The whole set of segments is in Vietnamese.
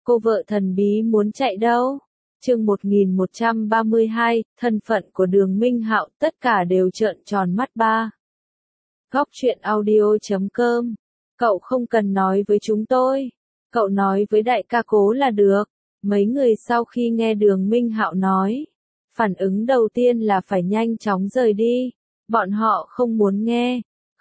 Cô vợ thần bí muốn chạy đâu? Chương 1132, thân phận của Đường Minh Hạo, tất cả đều trợn tròn mắt ba. Góc truyện audio.com. Cậu không cần nói với chúng tôi. Cậu nói với đại ca Cố là được. Mấy người sau khi nghe Đường Minh Hạo nói, phản ứng đầu tiên là phải nhanh chóng rời đi. Bọn họ không muốn nghe,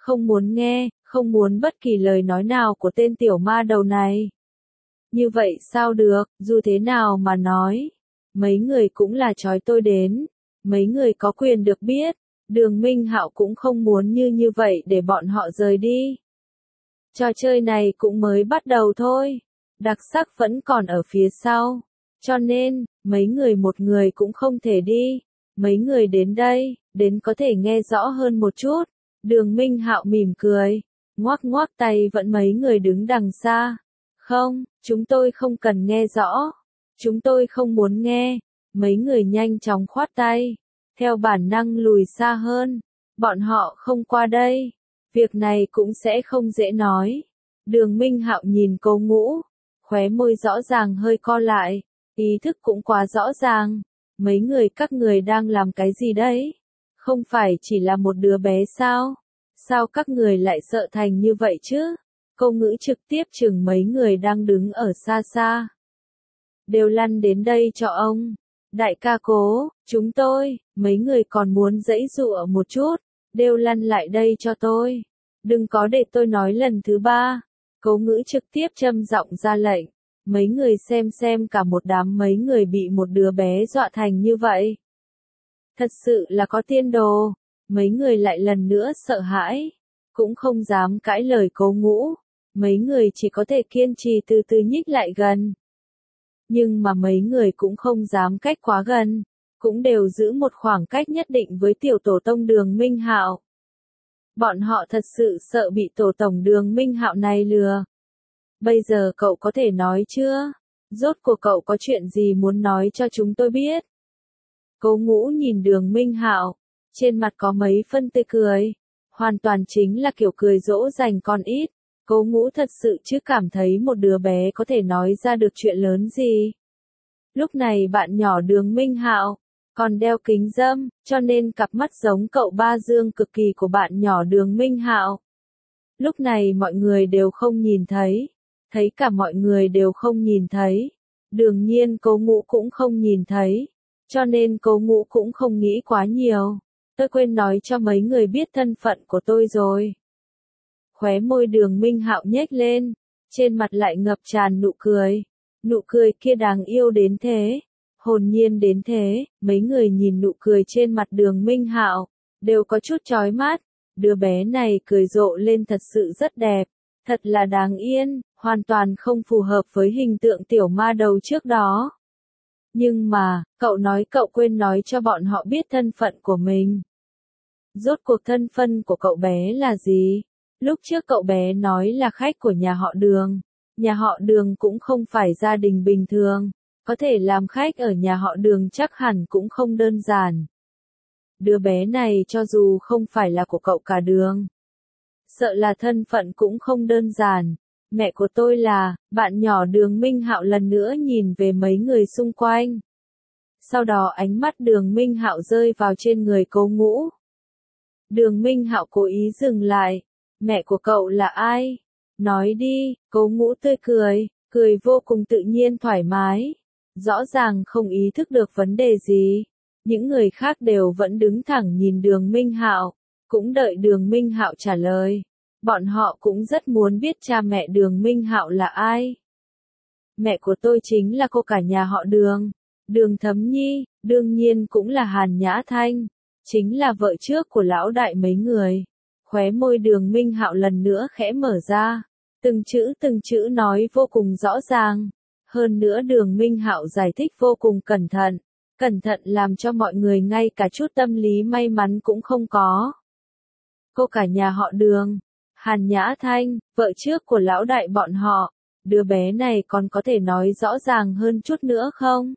không muốn bất kỳ lời nói nào của tên tiểu ma đầu này. Như vậy sao được, dù thế nào mà nói. Mấy người cũng là trói tôi đến. Mấy người có quyền được biết. Đường Minh Hạo cũng không muốn như vậy để bọn họ rời đi. Trò chơi này cũng mới bắt đầu thôi. Đặc sắc vẫn còn ở phía sau. Cho nên, mấy người một người cũng không thể đi. Mấy người đến đây, đến có thể nghe rõ hơn một chút. Đường Minh Hạo mỉm cười. Ngoắc tay vẫn mấy người đứng đằng xa. Không, chúng tôi không cần nghe rõ. Chúng tôi không muốn nghe. Mấy người nhanh chóng khoát tay. Theo bản năng lùi xa hơn. Bọn họ không qua đây. Việc này cũng sẽ không dễ nói. Đường Minh Hạo nhìn Cố Ngũ. Khóe môi rõ ràng hơi co lại. Ý thức cũng quá rõ ràng. Mấy người các người đang làm cái gì đấy? Không phải chỉ là một đứa bé sao? Sao các người lại sợ thành như vậy chứ? Câu Ngữ trực tiếp chừng mấy người đang đứng ở xa xa. Đều lăn đến đây cho ông. Đại ca Cố, chúng tôi, mấy người còn muốn giãy giụa một chút. Đều lăn lại đây cho tôi. Đừng có để tôi nói lần thứ ba. Cố Ngữ trực tiếp châm giọng ra lệnh. Mấy người xem cả một đám mấy người bị một đứa bé dọa thành như vậy. Thật sự là có tiên đồ. Mấy người lại lần nữa sợ hãi. Cũng không dám cãi lời Cố Ngũ. Mấy người chỉ có thể kiên trì từ từ nhích lại gần. Nhưng mà mấy người cũng không dám cách quá gần. Cũng đều giữ một khoảng cách nhất định với tiểu tổ tông Đường Minh Hạo. Bọn họ thật sự sợ bị tổ tổng Đường Minh Hạo này lừa. Bây giờ cậu có thể nói chưa? Rốt cuộc cậu có chuyện gì muốn nói cho chúng tôi biết? Cố Ngũ nhìn Đường Minh Hạo. Trên mặt có mấy phân tươi cười. Hoàn toàn chính là kiểu cười dỗ dành con ít. Cố Ngũ thật sự chứ cảm thấy một đứa bé có thể nói ra được chuyện lớn gì. Lúc này bạn nhỏ Đường Minh Hạo còn đeo kính râm, cho nên cặp mắt giống cậu ba Dương cực kỳ của bạn nhỏ Đường Minh Hạo. Lúc này mọi người đều không nhìn thấy. Thấy cả mọi người đều không nhìn thấy. Đương nhiên Cố Ngũ cũng không nhìn thấy. Cho nên Cố Ngũ cũng không nghĩ quá nhiều. Tôi quên nói cho mấy người biết thân phận của tôi rồi. Khóe môi Đường Minh Hạo nhếch lên. Trên mặt lại ngập tràn nụ cười. Nụ cười kia đáng yêu đến thế. Hồn nhiên đến thế. Mấy người nhìn nụ cười trên mặt Đường Minh Hạo. Đều có chút chói mắt. Đứa bé này cười rộ lên thật sự rất đẹp. Thật là đáng yên. Hoàn toàn không phù hợp với hình tượng tiểu ma đầu trước đó. Nhưng mà, cậu nói cậu quên nói cho bọn họ biết thân phận của mình. Rốt cuộc thân phận của cậu bé là gì? Lúc trước cậu bé nói là khách của nhà họ Đường. Nhà họ Đường cũng không phải gia đình bình thường. Có thể làm khách ở nhà họ Đường chắc hẳn cũng không đơn giản. Đứa bé này cho dù không phải là của cậu cả Đường. Sợ là thân phận cũng không đơn giản. Mẹ của tôi là, bạn nhỏ Đường Minh Hạo lần nữa nhìn về mấy người xung quanh. Sau đó ánh mắt Đường Minh Hạo rơi vào trên người Cố Ngũ. Đường Minh Hạo cố ý dừng lại. Mẹ của cậu là ai? Nói đi, Cố Ngũ tươi cười, cười vô cùng tự nhiên thoải mái. Rõ ràng không ý thức được vấn đề gì. Những người khác đều vẫn đứng thẳng nhìn Đường Minh Hạo, cũng đợi Đường Minh Hạo trả lời. Bọn họ cũng rất muốn biết cha mẹ Đường Minh Hạo là ai. Mẹ của tôi chính là cô cả nhà họ Đường. Đường Thấm Nhi, đương nhiên cũng là Hàn Nhã Thanh. Chính là vợ trước của lão đại mấy người. Khóe môi Đường Minh Hạo lần nữa khẽ mở ra. Từng chữ nói vô cùng rõ ràng. Hơn nữa Đường Minh Hạo giải thích vô cùng cẩn thận. Cẩn thận làm cho mọi người ngay cả chút tâm lý may mắn cũng không có. Cô cả nhà họ Đường. Hàn Nhã Thanh, vợ trước của lão đại bọn họ. Đứa bé này còn có thể nói rõ ràng hơn chút nữa không?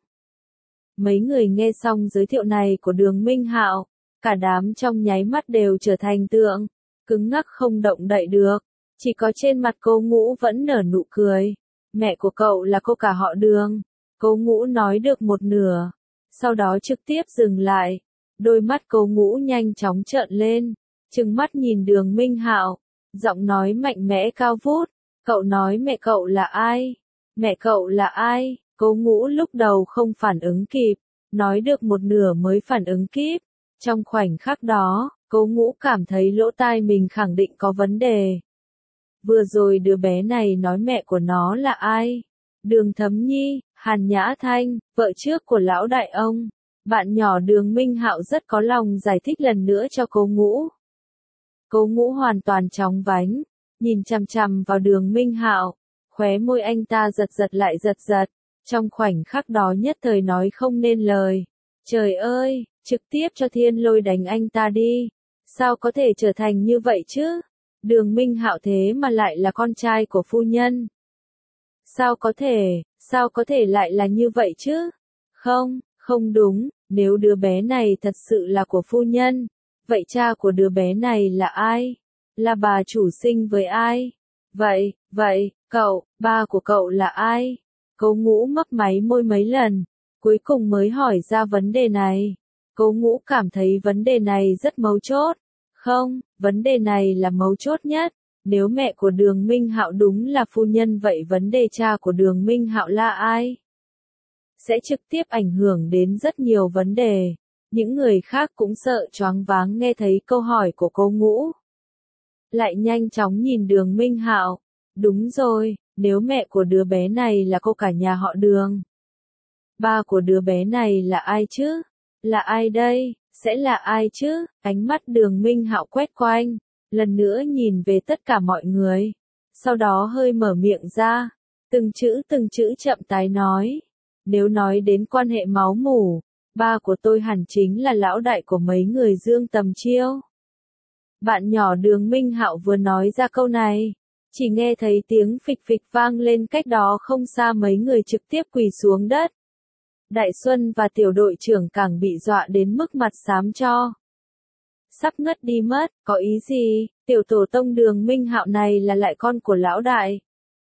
Mấy người nghe xong giới thiệu này của Đường Minh Hạo, cả đám trong nháy mắt đều trở thành tượng, cứng ngắc không động đậy được. Chỉ có trên mặt Cố Ngũ vẫn nở nụ cười. Mẹ của cậu là cô cả họ Đường. Cố Ngũ nói được một nửa, sau đó trực tiếp dừng lại. Đôi mắt Cố Ngũ nhanh chóng trợn lên, trừng mắt nhìn Đường Minh Hạo, giọng nói mạnh mẽ cao vút. Cậu nói mẹ cậu là ai? Mẹ cậu là ai? Cố Ngũ lúc đầu không phản ứng kịp, nói được một nửa mới phản ứng kịp. Trong khoảnh khắc đó, Cố Ngũ cảm thấy lỗ tai mình khẳng định có vấn đề. Vừa rồi đứa bé này nói mẹ của nó là ai? Đường Thấm Nhi, Hàn Nhã Thanh, vợ trước của lão đại ông. Bạn nhỏ Đường Minh Hạo rất có lòng giải thích lần nữa cho Cố Ngũ. Cố Ngũ hoàn toàn chóng vánh, nhìn chằm chằm vào Đường Minh Hạo, khóe môi anh ta giật giật lại giật giật, trong khoảnh khắc đó nhất thời nói không nên lời. Trời ơi, trực tiếp cho thiên lôi đánh anh ta đi. Sao có thể trở thành như vậy chứ? Đường Minh Hạo thế mà lại là con trai của phu nhân. Sao có thể lại là như vậy chứ? Không, không đúng, nếu đứa bé này thật sự là của phu nhân, vậy cha của đứa bé này là ai? Là bà chủ sinh với ai? Vậy, ba của cậu là ai? Cố Ngũ mấp máy môi mấy lần, cuối cùng mới hỏi ra vấn đề này. Cố Ngũ cảm thấy vấn đề này rất mấu chốt. Không, vấn đề này là mấu chốt nhất. Nếu mẹ của Đường Minh Hạo đúng là phu nhân vậy vấn đề cha của Đường Minh Hạo là ai? Sẽ trực tiếp ảnh hưởng đến rất nhiều vấn đề. Những người khác cũng sợ choáng váng nghe thấy câu hỏi của Cố Ngũ. Lại nhanh chóng nhìn Đường Minh Hạo. Đúng rồi, nếu mẹ của đứa bé này là cô cả nhà họ Đường. Ba của đứa bé này là ai chứ? Là ai đây? Sẽ là ai chứ? Ánh mắt Đường Minh Hạo quét quanh, lần nữa nhìn về tất cả mọi người. Sau đó hơi mở miệng ra, từng chữ chậm tái nói. Nếu nói đến quan hệ máu mủ, ba của tôi hẳn chính là lão đại của mấy người Dương Tầm Chiêu. Bạn nhỏ Đường Minh Hạo vừa nói ra câu này, chỉ nghe thấy tiếng phịch phịch vang lên cách đó không xa, mấy người trực tiếp quỳ xuống đất. Đại Xuân và tiểu đội trưởng càng bị dọa đến mức mặt xám cho. Sắp ngất đi mất, có ý gì, tiểu tổ tông Đường Minh Hạo này là lại con của lão đại.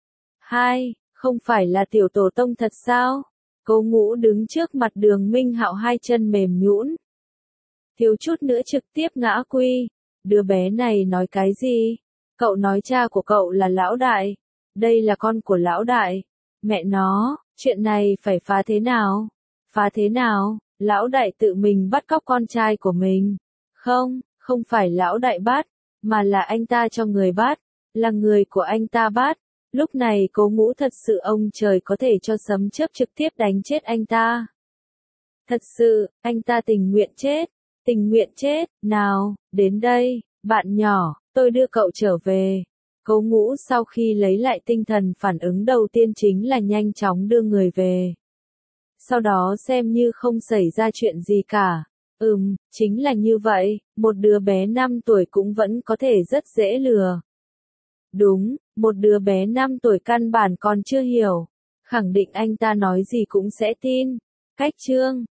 Không phải là tiểu tổ tông thật sao? Cố Ngũ đứng trước mặt Đường Minh Hạo hai chân mềm nhũn, thiếu chút nữa trực tiếp ngã quy. Đứa bé này nói cái gì? Cậu nói cha của cậu là lão đại, đây là con của lão đại. Mẹ nó, chuyện này phải phá thế nào? Phá thế nào? Lão đại tự mình bắt cóc con trai của mình. Không phải lão đại bắt, mà là anh ta cho người bắt, là người của anh ta bắt. Lúc này Cố Ngũ thật sự ông trời có thể cho sấm chớp trực tiếp đánh chết anh ta. Thật sự, anh ta tình nguyện chết, nào, đến đây, bạn nhỏ, tôi đưa cậu trở về. Cố Ngũ sau khi lấy lại tinh thần phản ứng đầu tiên chính là nhanh chóng đưa người về. Sau đó xem như không xảy ra chuyện gì cả. Chính là như vậy, một đứa bé 5 tuổi cũng vẫn có thể rất dễ lừa. Đúng, một đứa bé 5 tuổi căn bản còn chưa hiểu, khẳng định anh ta nói gì cũng sẽ tin. Cách chương